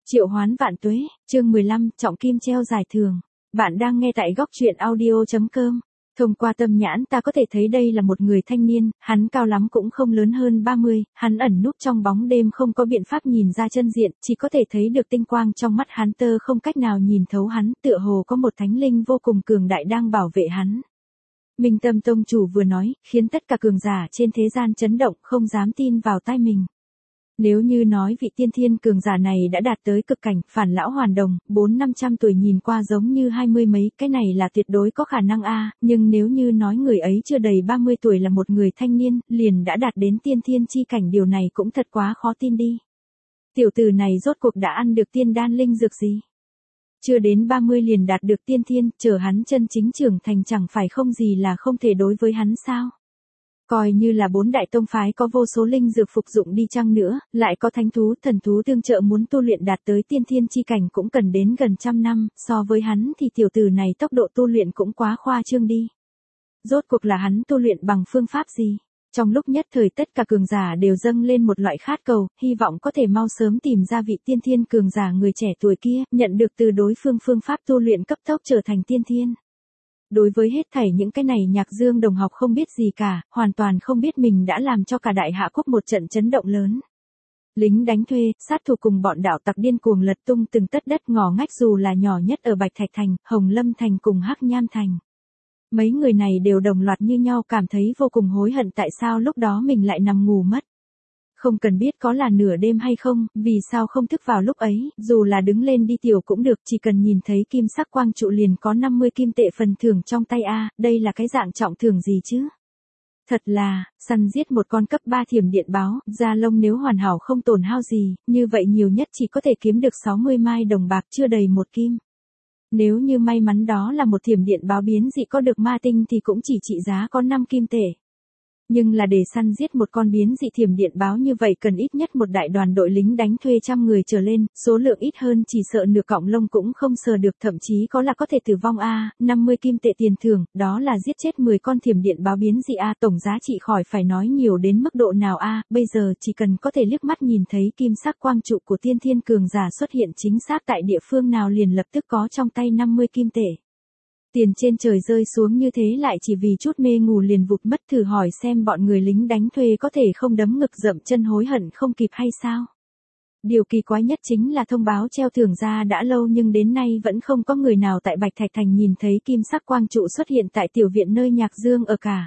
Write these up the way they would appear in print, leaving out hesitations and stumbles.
Triệu hoán vạn tuế, chương 15, trọng kim treo giải thưởng. Bạn đang nghe tại góc truyện audio.com. Thông qua tâm nhãn ta có thể thấy đây là một người thanh niên, hắn cao lắm cũng không lớn hơn 30, hắn ẩn núp trong bóng đêm không có biện pháp nhìn ra chân diện, chỉ có thể thấy được tinh quang trong mắt hắn, tơ không cách nào nhìn thấu hắn, tựa hồ có một thánh linh vô cùng cường đại đang bảo vệ hắn. Minh Tâm Tông chủ vừa nói, khiến tất cả cường giả trên thế gian chấn động, không dám tin vào tai mình. Nếu như nói vị tiên thiên cường giả này đã đạt tới cực cảnh, phản lão hoàn đồng, 400-500 tuổi nhìn qua giống như 20 mấy, cái này là tuyệt đối có khả năng nhưng nếu như nói người ấy chưa đầy 30 tuổi là một người thanh niên, liền đã đạt đến tiên thiên chi cảnh, điều này cũng thật quá khó tin đi. Tiểu tử này rốt cuộc đã ăn được tiên đan linh dược gì? Chưa đến 30 liền đạt được tiên thiên, chờ hắn chân chính trưởng thành chẳng phải không gì là không thể đối với hắn sao? Coi như là 4 đại tông phái có vô số linh dược phục dụng đi chăng nữa, lại có thánh thú, thần thú tương trợ, muốn tu luyện đạt tới tiên thiên chi cảnh cũng cần đến gần trăm năm, so với hắn thì tiểu tử này tốc độ tu luyện cũng quá khoa trương đi. Rốt cuộc là hắn tu luyện bằng phương pháp gì? Trong lúc nhất thời tất cả cường giả đều dâng lên một loại khát cầu, hy vọng có thể mau sớm tìm ra vị tiên thiên cường giả người trẻ tuổi kia, nhận được từ đối phương phương pháp tu luyện cấp tốc trở thành tiên thiên. Đối với hết thảy những cái này Nhạc Dương đồng học không biết gì cả, hoàn toàn không biết mình đã làm cho cả Đại Hạ Quốc một trận chấn động lớn. Lính đánh thuê, sát thủ cùng bọn đạo tặc điên cuồng lật tung từng tấc đất ngõ ngách, dù là nhỏ nhất ở Bạch Thạch Thành, Hồng Lâm Thành cùng Hắc Nham Thành. Mấy người này đều đồng loạt như nhau cảm thấy vô cùng hối hận tại sao lúc đó mình lại nằm ngủ mất. Không cần biết có là nửa đêm hay không, vì sao không thức vào lúc ấy, dù là đứng lên đi tiểu cũng được, chỉ cần nhìn thấy kim sắc quang trụ liền có 50 kim tệ phần thưởng trong tay đây là cái dạng trọng thưởng gì chứ? Thật là, săn giết một con cấp 3 thiểm điện báo, da lông nếu hoàn hảo không tổn hao gì, như vậy nhiều nhất chỉ có thể kiếm được 60 mai đồng bạc, chưa đầy một kim. Nếu như may mắn đó là một thiểm điện báo biến dị có được ma tinh thì cũng chỉ trị giá có 5 kim tệ. Nhưng là để săn giết một con biến dị thiểm điện báo như vậy cần ít nhất một đại đoàn đội lính đánh thuê trăm người trở lên, số lượng ít hơn chỉ sợ nửa cọng lông cũng không sờ được, thậm chí có là có thể tử vong 50 kim tệ tiền thưởng, đó là giết chết 10 con thiểm điện báo biến dị tổng giá trị khỏi phải nói nhiều đến mức độ nào bây giờ chỉ cần có thể liếc mắt nhìn thấy kim sắc quang trụ của tiên thiên cường giả xuất hiện chính xác tại địa phương nào liền lập tức có trong tay 50 kim tệ. Tiền trên trời rơi xuống như thế lại chỉ vì chút mê ngủ liền vụt mất, thử hỏi xem bọn người lính đánh thuê có thể không đấm ngực dậm chân hối hận không kịp hay sao? Điều kỳ quái nhất chính là thông báo treo thưởng ra đã lâu nhưng đến nay vẫn không có người nào tại Bạch Thạch Thành nhìn thấy kim sắc quang trụ xuất hiện tại tiểu viện nơi Nhạc Dương ở cả.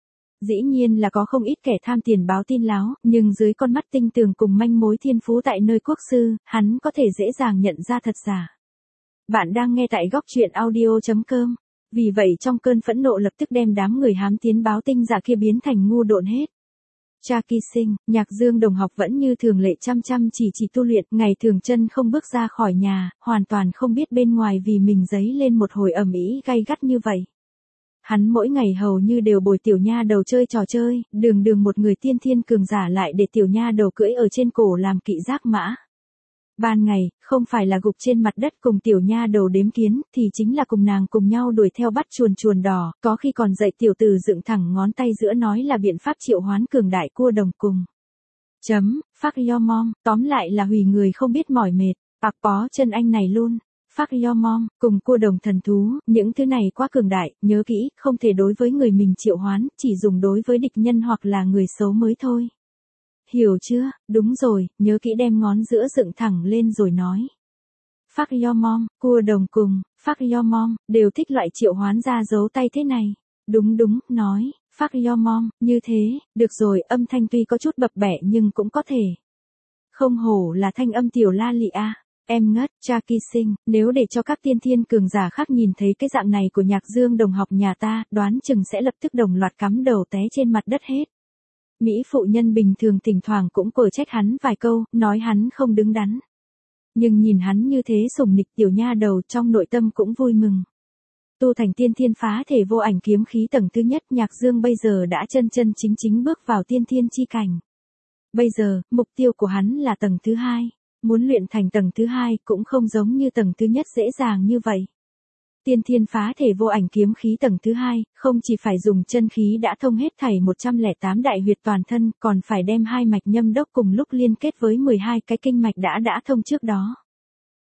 Dĩ nhiên là có không ít kẻ tham tiền báo tin láo, nhưng dưới con mắt tinh tường cùng manh mối thiên phú tại nơi quốc sư, hắn có thể dễ dàng nhận ra thật giả. Bạn đang nghe tại góc truyện audio.com. Vì vậy trong cơn phẫn nộ lập tức đem đám người hám tiến báo tinh giả kia biến thành ngu độn hết. Cha Kỳ Sinh, Nhạc Dương đồng học vẫn như thường lệ chăm chỉ tu luyện, ngày thường chân không bước ra khỏi nhà, hoàn toàn không biết bên ngoài vì mình dấy lên một hồi ầm ĩ gay gắt như vậy. Hắn mỗi ngày hầu như đều bồi tiểu nha đầu chơi trò chơi, đường một người tiên thiên cường giả lại để tiểu nha đầu cưỡi ở trên cổ làm kỵ giác mã. Ban ngày, không phải là gục trên mặt đất cùng tiểu nha đầu đếm kiến, thì chính là cùng nàng cùng nhau đuổi theo bắt chuồn đỏ, có khi còn dạy tiểu tử dựng thẳng ngón tay giữa nói là biện pháp triệu hoán cường đại cua đồng cùng. Phác yo mom, tóm lại là hủy người không biết mỏi mệt, bạc bó chân anh này luôn. Phác yo mom, cùng cua đồng thần thú, những thứ này quá cường đại, nhớ kỹ, không thể đối với người mình triệu hoán, chỉ dùng đối với địch nhân hoặc là người xấu mới thôi. Hiểu chưa, đúng rồi, nhớ kỹ đem ngón giữa dựng thẳng lên rồi nói. Phác yo mom, cua đồng cùng, phác yo mom, đều thích loại triệu hoán ra dấu tay thế này. Đúng, nói, phác yo mom, như thế, được rồi, âm thanh tuy có chút bập bẹ nhưng cũng có thể. Không hổ là thanh âm tiểu la lị em ngất, Cha Kỳ Sinh, nếu để cho các tiên thiên cường giả khác nhìn thấy cái dạng này của Nhạc Dương đồng học nhà ta, đoán chừng sẽ lập tức đồng loạt cắm đầu té trên mặt đất hết. Mỹ phụ nhân bình thường thỉnh thoảng cũng quở trách hắn vài câu, nói hắn không đứng đắn. Nhưng nhìn hắn như thế sủng nịch tiểu nha đầu trong nội tâm cũng vui mừng. Tu thành tiên thiên phá thể vô ảnh kiếm khí tầng thứ nhất, Nhạc Dương bây giờ đã chân chính bước vào tiên thiên chi cảnh. Bây giờ, mục tiêu của hắn là tầng thứ 2. Muốn luyện thành tầng thứ 2 cũng không giống như tầng thứ nhất dễ dàng như vậy. Tiên thiên phá thể vô ảnh kiếm khí tầng thứ 2, không chỉ phải dùng chân khí đã thông hết thảy 108 đại huyệt toàn thân, còn phải đem hai mạch nhâm đốc cùng lúc liên kết với 12 cái kinh mạch đã thông trước đó.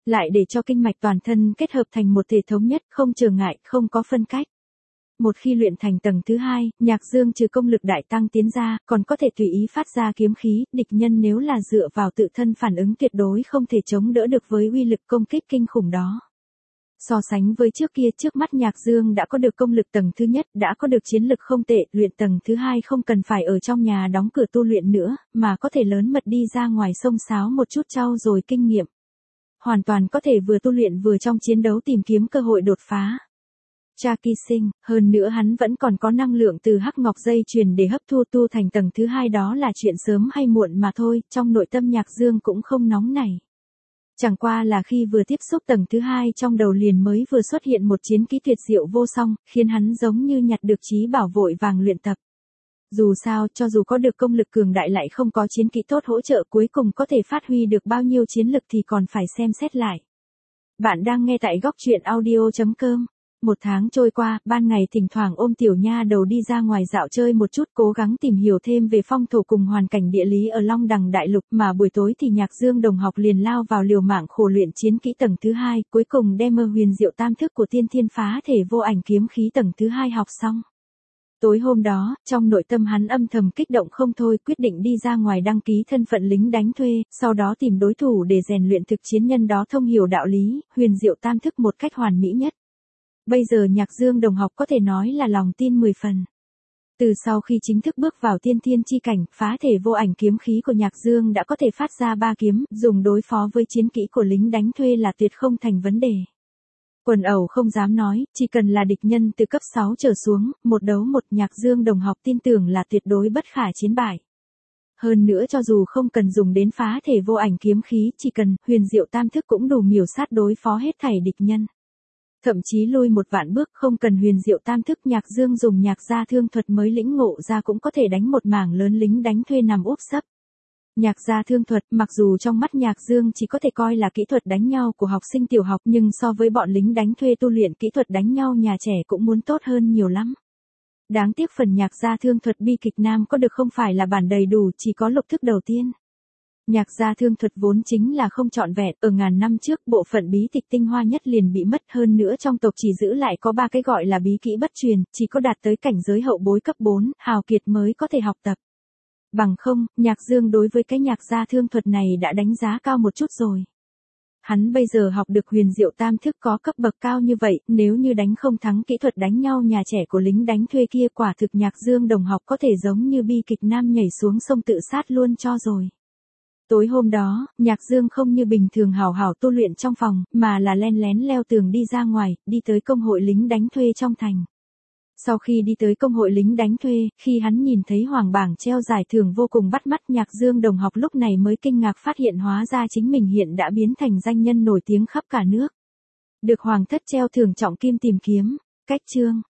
lại để cho kinh mạch toàn thân kết hợp thành một thể thống nhất, không trở ngại, không có phân cách. Một khi luyện thành tầng thứ 2, Nhạc Dương trừ công lực đại tăng tiến ra, còn có thể tùy ý phát ra kiếm khí, địch nhân nếu là dựa vào tự thân phản ứng tuyệt đối không thể chống đỡ được với uy lực công kích kinh khủng đó. So sánh với trước kia, trước mắt Nhạc Dương đã có được công lực tầng thứ nhất, đã có được chiến lực không tệ, luyện tầng thứ 2 không cần phải ở trong nhà đóng cửa tu luyện nữa, mà có thể lớn mật đi ra ngoài xông xáo một chút trau dồi kinh nghiệm. Hoàn toàn có thể vừa tu luyện vừa trong chiến đấu tìm kiếm cơ hội đột phá. Cha Kỳ Sinh, hơn nữa hắn vẫn còn có năng lượng từ hắc ngọc dây chuyền để hấp thu tu thành tầng thứ 2, đó là chuyện sớm hay muộn mà thôi, trong nội tâm Nhạc Dương cũng không nóng nảy. Chẳng qua là khi vừa tiếp xúc tầng thứ 2 trong đầu liền mới vừa xuất hiện một chiến kỹ tuyệt diệu vô song, khiến hắn giống như nhặt được trí bảo vội vàng luyện tập. Dù sao, cho dù có được công lực cường đại lại không có chiến kỹ tốt hỗ trợ, cuối cùng có thể phát huy được bao nhiêu chiến lực thì còn phải xem xét lại. Bạn đang nghe tại góc truyện audio.com. Một tháng trôi qua, ban ngày thỉnh thoảng ôm tiểu nha đầu đi ra ngoài dạo chơi một chút, cố gắng tìm hiểu thêm về phong thổ cùng hoàn cảnh địa lý ở Long Đằng Đại Lục, mà buổi tối thì Nhạc Dương đồng học liền lao vào liều mạng khổ luyện chiến kỹ tầng thứ 2, cuối cùng đem huyền diệu tam thức của tiên thiên phá thể vô ảnh kiếm khí tầng thứ 2 học xong. Tối hôm đó, trong nội tâm hắn âm thầm kích động không thôi, quyết định đi ra ngoài đăng ký thân phận lính đánh thuê, sau đó tìm đối thủ để rèn luyện thực chiến nhân đó thông hiểu đạo lý, huyền diệu tam thức một cách hoàn mỹ nhất. Bây giờ Nhạc Dương đồng học có thể nói là lòng tin 10 phần. Từ sau khi chính thức bước vào tiên thiên chi cảnh, phá thể vô ảnh kiếm khí của Nhạc Dương đã có thể phát ra 3 kiếm, dùng đối phó với chiến kỹ của lính đánh thuê là tuyệt không thành vấn đề. Quần ẩu không dám nói, chỉ cần là địch nhân từ cấp 6 trở xuống, một đấu một, Nhạc Dương đồng học tin tưởng là tuyệt đối bất khả chiến bại. Hơn nữa cho dù không cần dùng đến phá thể vô ảnh kiếm khí, chỉ cần huyền diệu tam thức cũng đủ miểu sát đối phó hết thảy địch nhân. Thậm chí lui một vạn bước, không cần huyền diệu tam thức, Nhạc Dương dùng nhạc gia thương thuật mới lĩnh ngộ ra cũng có thể đánh một mảng lớn lính đánh thuê nằm úp sấp. Nhạc gia thương thuật, mặc dù trong mắt Nhạc Dương chỉ có thể coi là kỹ thuật đánh nhau của học sinh tiểu học, nhưng so với bọn lính đánh thuê tu luyện kỹ thuật đánh nhau nhà trẻ cũng muốn tốt hơn nhiều lắm. Đáng tiếc phần nhạc gia thương thuật bi kịch nam có được không phải là bản đầy đủ, chỉ có lục thức đầu tiên. Nhạc gia thương thuật vốn chính là không trọn vẹn, ở ngàn năm trước bộ phận bí tịch tinh hoa nhất liền bị mất, hơn nữa trong tộc chỉ giữ lại có 3 cái gọi là bí kỹ bất truyền, chỉ có đạt tới cảnh giới hậu bối cấp 4, hào kiệt mới có thể học tập. Bằng không, Nhạc Dương đối với cái nhạc gia thương thuật này đã đánh giá cao một chút rồi. Hắn bây giờ học được huyền diệu tam thức có cấp bậc cao như vậy, nếu như đánh không thắng kỹ thuật đánh nhau nhà trẻ của lính đánh thuê kia, quả thực Nhạc Dương đồng học có thể giống như bi kịch nam nhảy xuống sông tự sát luôn cho rồi. Tối hôm đó, Nhạc Dương không như bình thường hào hào tu luyện trong phòng, mà là len lén leo tường đi ra ngoài, đi tới công hội lính đánh thuê trong thành. Sau khi đi tới công hội lính đánh thuê, khi hắn nhìn thấy hoàng bảng treo giải thưởng vô cùng bắt mắt, Nhạc Dương đồng học lúc này mới kinh ngạc phát hiện hóa ra chính mình hiện đã biến thành danh nhân nổi tiếng khắp cả nước. Được hoàng thất treo thưởng trọng kim tìm kiếm. Cách chương